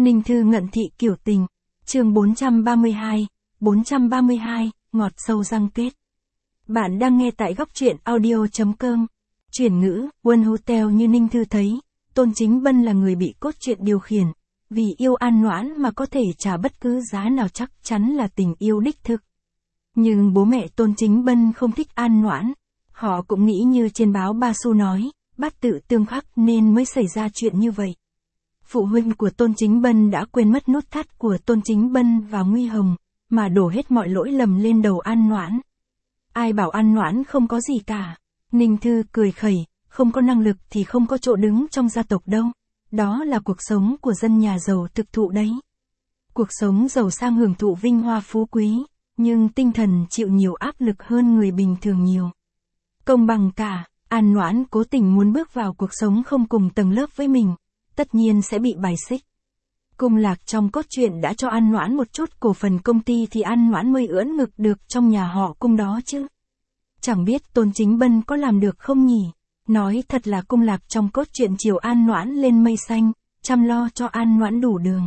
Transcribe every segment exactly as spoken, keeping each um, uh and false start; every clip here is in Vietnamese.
Ninh Thư ngận thị kiểu tình, chương bốn trăm ba mươi hai, bốn trăm ba mươi hai, ngọt sâu răng kết. Bạn đang nghe tại góc truyện audio chấm com. Chuyển ngữ, One Hotel như Ninh Thư thấy, Tôn Chính Bân là người bị cốt truyện điều khiển, vì yêu An Noãn mà có thể trả bất cứ giá nào chắc chắn là tình yêu đích thực. Nhưng bố mẹ Tôn Chính Bân không thích An Noãn, họ cũng nghĩ như trên báo Ba Xu nói, bát tự tương khắc nên mới xảy ra chuyện như vậy. Phụ huynh của Tôn Chính Bân đã quên mất nút thắt của Tôn Chính Bân và Nguy Hồng, mà đổ hết mọi lỗi lầm lên đầu An Noãn. Ai bảo An Noãn không có gì cả. Ninh Thư cười khẩy, không có năng lực thì không có chỗ đứng trong gia tộc đâu. Đó là cuộc sống của dân nhà giàu thực thụ đấy. Cuộc sống giàu sang hưởng thụ vinh hoa phú quý, nhưng tinh thần chịu nhiều áp lực hơn người bình thường nhiều. Công bằng cả, An Noãn cố tình muốn bước vào cuộc sống không cùng tầng lớp với mình, tất nhiên sẽ bị bài xích. Cung Lạc trong cốt truyện đã cho An Noãn một chút cổ phần công ty thì An Noãn mới ưỡn ngực được trong nhà họ Cung đó chứ. Chẳng biết Tôn Chính Bân có làm được không nhỉ? Nói thật là Cung Lạc trong cốt truyện chiều An Noãn lên mây xanh, chăm lo cho An Noãn đủ đường.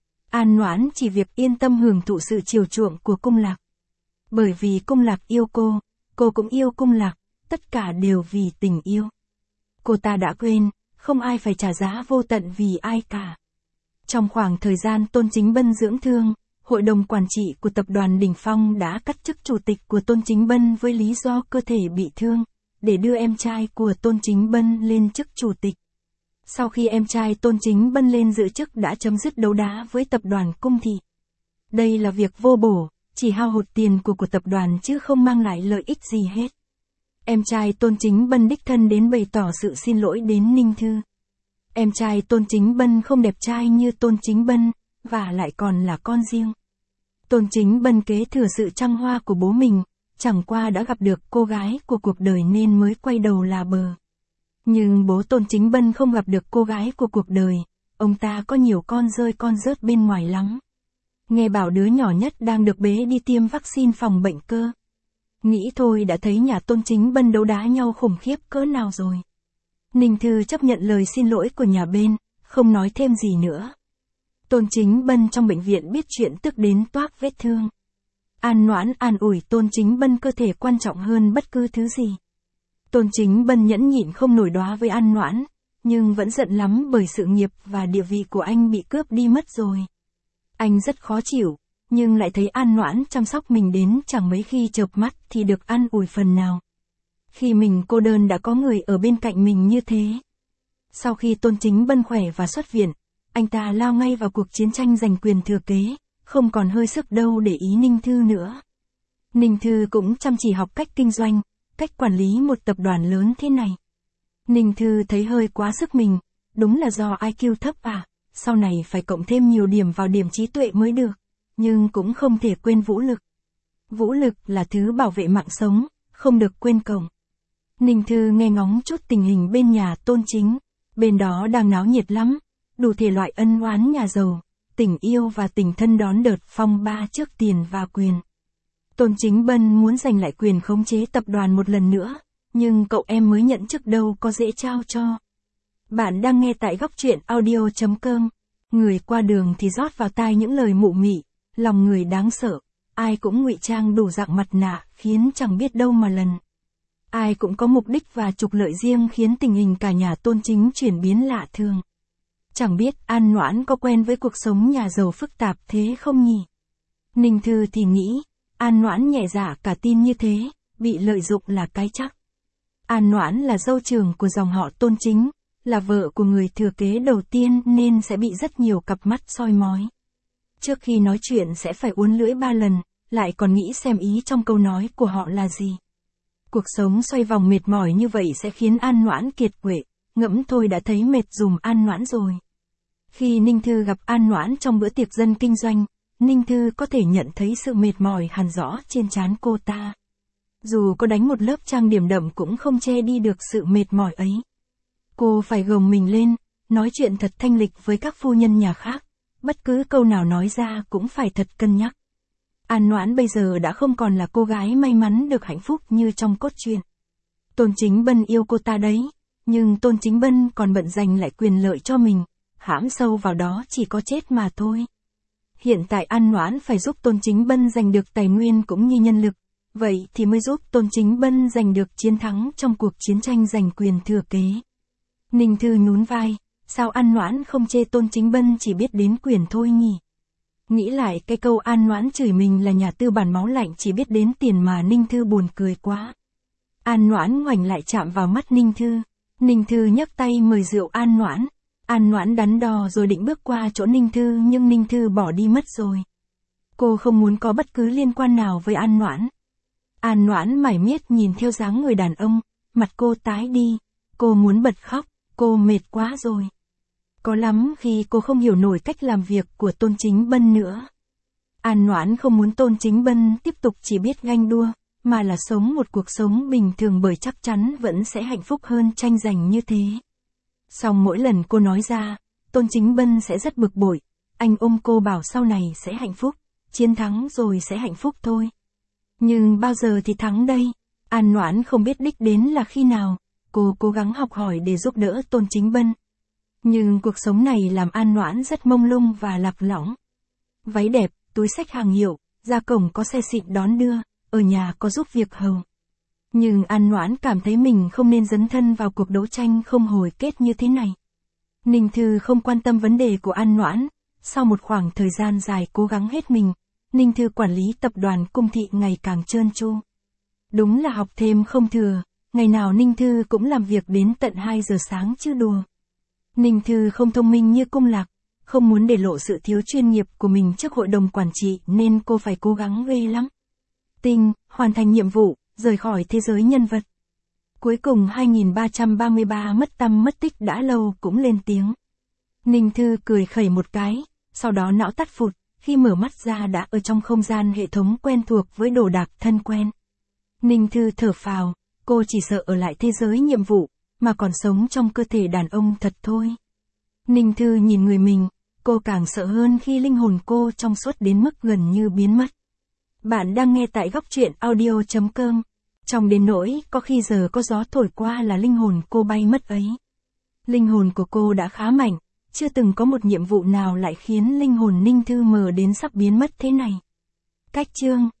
An Noãn chỉ việc yên tâm hưởng thụ sự chiều chuộng của Cung Lạc. Bởi vì Cung Lạc yêu cô, cô cũng yêu Cung Lạc, tất cả đều vì tình yêu. Cô ta đã quên, không ai phải trả giá vô tận vì ai cả. Trong khoảng thời gian Tôn Chính Bân dưỡng thương, hội đồng quản trị của tập đoàn Đỉnh Phong đã cắt chức chủ tịch của Tôn Chính Bân với lý do cơ thể bị thương, để đưa em trai của Tôn Chính Bân lên chức chủ tịch. Sau khi em trai Tôn Chính Bân lên giữ chức đã chấm dứt đấu đá với tập đoàn Cung Thị. Đây là việc vô bổ, chỉ hao hụt tiền của của tập đoàn chứ không mang lại lợi ích gì hết. Em trai Tôn Chính Bân đích thân đến bày tỏ sự xin lỗi đến Ninh Thư. Em trai Tôn Chính Bân không đẹp trai như Tôn Chính Bân, và lại còn là con riêng. Tôn Chính Bân kế thừa sự trăng hoa của bố mình, chẳng qua đã gặp được cô gái của cuộc đời nên mới quay đầu là bờ. Nhưng bố Tôn Chính Bân không gặp được cô gái của cuộc đời, ông ta có nhiều con rơi con rớt bên ngoài lắm. Nghe bảo đứa nhỏ nhất đang được bế đi tiêm vaccine phòng bệnh cơ. Nghĩ thôi đã thấy nhà Tôn Chính Bân đấu đá nhau khủng khiếp cỡ nào rồi. Ninh Thư chấp nhận lời xin lỗi của nhà bên, không nói thêm gì nữa. Tôn Chính Bân trong bệnh viện biết chuyện tức đến toác vết thương. An Noãn an ủi Tôn Chính Bân cơ thể quan trọng hơn bất cứ thứ gì. Tôn Chính Bân nhẫn nhịn không nổi đoá với An Noãn, nhưng vẫn giận lắm bởi sự nghiệp và địa vị của anh bị cướp đi mất rồi. Anh rất khó chịu, nhưng lại thấy An Noãn chăm sóc mình đến chẳng mấy khi chợp mắt thì được an ủi phần nào. Khi mình cô đơn đã có người ở bên cạnh mình như thế. Sau khi Tôn Chính Bân khỏe và xuất viện, anh ta lao ngay vào cuộc chiến tranh giành quyền thừa kế, không còn hơi sức đâu để ý Ninh Thư nữa. Ninh Thư cũng chăm chỉ học cách kinh doanh, cách quản lý một tập đoàn lớn thế này. Ninh Thư thấy hơi quá sức mình, đúng là do i kiu thấp à, sau này phải cộng thêm nhiều điểm vào điểm trí tuệ mới được, nhưng cũng không thể quên vũ lực. Vũ lực là thứ bảo vệ mạng sống, không được quên cộng. Ninh Thư nghe ngóng chút tình hình bên nhà Tôn Chính, bên đó đang náo nhiệt lắm, đủ thể loại ân oán nhà giàu, tình yêu và tình thân đón đợt phong ba trước tiền và quyền. Tôn Chính Bân muốn giành lại quyền khống chế tập đoàn một lần nữa, nhưng cậu em mới nhận chức đâu có dễ trao cho. Bạn đang nghe tại góc truyện audio chấm com. Người qua đường thì rót vào tai những lời mụ mị, lòng người đáng sợ, ai cũng ngụy trang đủ dạng mặt nạ khiến chẳng biết đâu mà lần. Ai cũng có mục đích và trục lợi riêng khiến tình hình cả nhà Tôn Chính chuyển biến lạ thường. Chẳng biết An Noãn có quen với cuộc sống nhà giàu phức tạp thế không nhỉ? Ninh Thư thì nghĩ, An Noãn nhẹ dạ cả tin như thế, bị lợi dụng là cái chắc. An Noãn là dâu trưởng của dòng họ Tôn Chính, là vợ của người thừa kế đầu tiên nên sẽ bị rất nhiều cặp mắt soi mói. Trước khi nói chuyện sẽ phải uốn lưỡi ba lần, lại còn nghĩ xem ý trong câu nói của họ là gì. Cuộc sống xoay vòng mệt mỏi như vậy sẽ khiến An Noãn kiệt quệ, ngẫm thôi đã thấy mệt dùm An Noãn rồi. Khi Ninh Thư gặp An Noãn trong bữa tiệc dân kinh doanh, Ninh Thư có thể nhận thấy sự mệt mỏi hằn rõ trên trán cô ta. Dù có đánh một lớp trang điểm đậm cũng không che đi được sự mệt mỏi ấy. Cô phải gồng mình lên, nói chuyện thật thanh lịch với các phu nhân nhà khác, bất cứ câu nào nói ra cũng phải thật cân nhắc. An Noãn bây giờ đã không còn là cô gái may mắn được hạnh phúc như trong cốt truyện. Tôn Chính Bân yêu cô ta đấy, nhưng Tôn Chính Bân còn bận giành lại quyền lợi cho mình, hãm sâu vào đó chỉ có chết mà thôi. Hiện tại An Noãn phải giúp Tôn Chính Bân giành được tài nguyên cũng như nhân lực, vậy thì mới giúp Tôn Chính Bân giành được chiến thắng trong cuộc chiến tranh giành quyền thừa kế. Ninh Thư nhún vai, sao An Noãn không chê Tôn Chính Bân chỉ biết đến quyền thôi nhỉ? Nghĩ lại cái câu An Noãn chửi mình là nhà tư bản máu lạnh chỉ biết đến tiền mà Ninh Thư buồn cười quá. An Noãn ngoảnh lại chạm vào mắt Ninh Thư. Ninh Thư nhấc tay mời rượu An Noãn. An Noãn đắn đo rồi định bước qua chỗ Ninh Thư nhưng Ninh Thư bỏ đi mất rồi. Cô không muốn có bất cứ liên quan nào với An Noãn. An Noãn mải miết nhìn theo dáng người đàn ông, mặt cô tái đi. Cô muốn bật khóc, cô mệt quá rồi. Có lắm khi cô không hiểu nổi cách làm việc của Tôn Chính Bân nữa. An Noãn không muốn Tôn Chính Bân tiếp tục chỉ biết ganh đua, mà là sống một cuộc sống bình thường bởi chắc chắn vẫn sẽ hạnh phúc hơn tranh giành như thế. Song mỗi lần cô nói ra, Tôn Chính Bân sẽ rất bực bội, anh ôm cô bảo sau này sẽ hạnh phúc, chiến thắng rồi sẽ hạnh phúc thôi. Nhưng bao giờ thì thắng đây? An Noãn không biết đích đến là khi nào, cô cố gắng học hỏi để giúp đỡ Tôn Chính Bân. Nhưng cuộc sống này làm An Noãn rất mông lung và lạc lõng. Váy đẹp, túi xách hàng hiệu, ra cổng có xe xịn đón đưa, ở nhà có giúp việc hầu. Nhưng An Noãn cảm thấy mình không nên dấn thân vào cuộc đấu tranh không hồi kết như thế này. Ninh Thư không quan tâm vấn đề của An Noãn, sau một khoảng thời gian dài cố gắng hết mình, Ninh Thư quản lý tập đoàn Cung Thị ngày càng trơn tru. Đúng là học thêm không thừa, ngày nào Ninh Thư cũng làm việc đến tận hai giờ sáng chứ đùa. Ninh Thư không thông minh như Cung Lạc, không muốn để lộ sự thiếu chuyên nghiệp của mình trước hội đồng quản trị nên cô phải cố gắng ghê lắm. Tinh, hoàn thành nhiệm vụ, rời khỏi thế giới nhân vật. Cuối cùng hai nghìn ba trăm ba mươi ba mất tăm mất tích đã lâu cũng lên tiếng. Ninh Thư cười khẩy một cái, sau đó não tắt phụt, khi mở mắt ra đã ở trong không gian hệ thống quen thuộc với đồ đạc thân quen. Ninh Thư thở phào, cô chỉ sợ ở lại thế giới nhiệm vụ, mà còn sống trong cơ thể đàn ông thật thôi. Ninh Thư nhìn người mình, cô càng sợ hơn khi linh hồn cô trong suốt đến mức gần như biến mất. Bạn đang nghe tại góc truyện audio chấm com. Trong đến nỗi có khi giờ có gió thổi qua là linh hồn cô bay mất ấy. Linh hồn của cô đã khá mạnh, chưa từng có một nhiệm vụ nào lại khiến linh hồn Ninh Thư mờ đến sắp biến mất thế này. Cách chương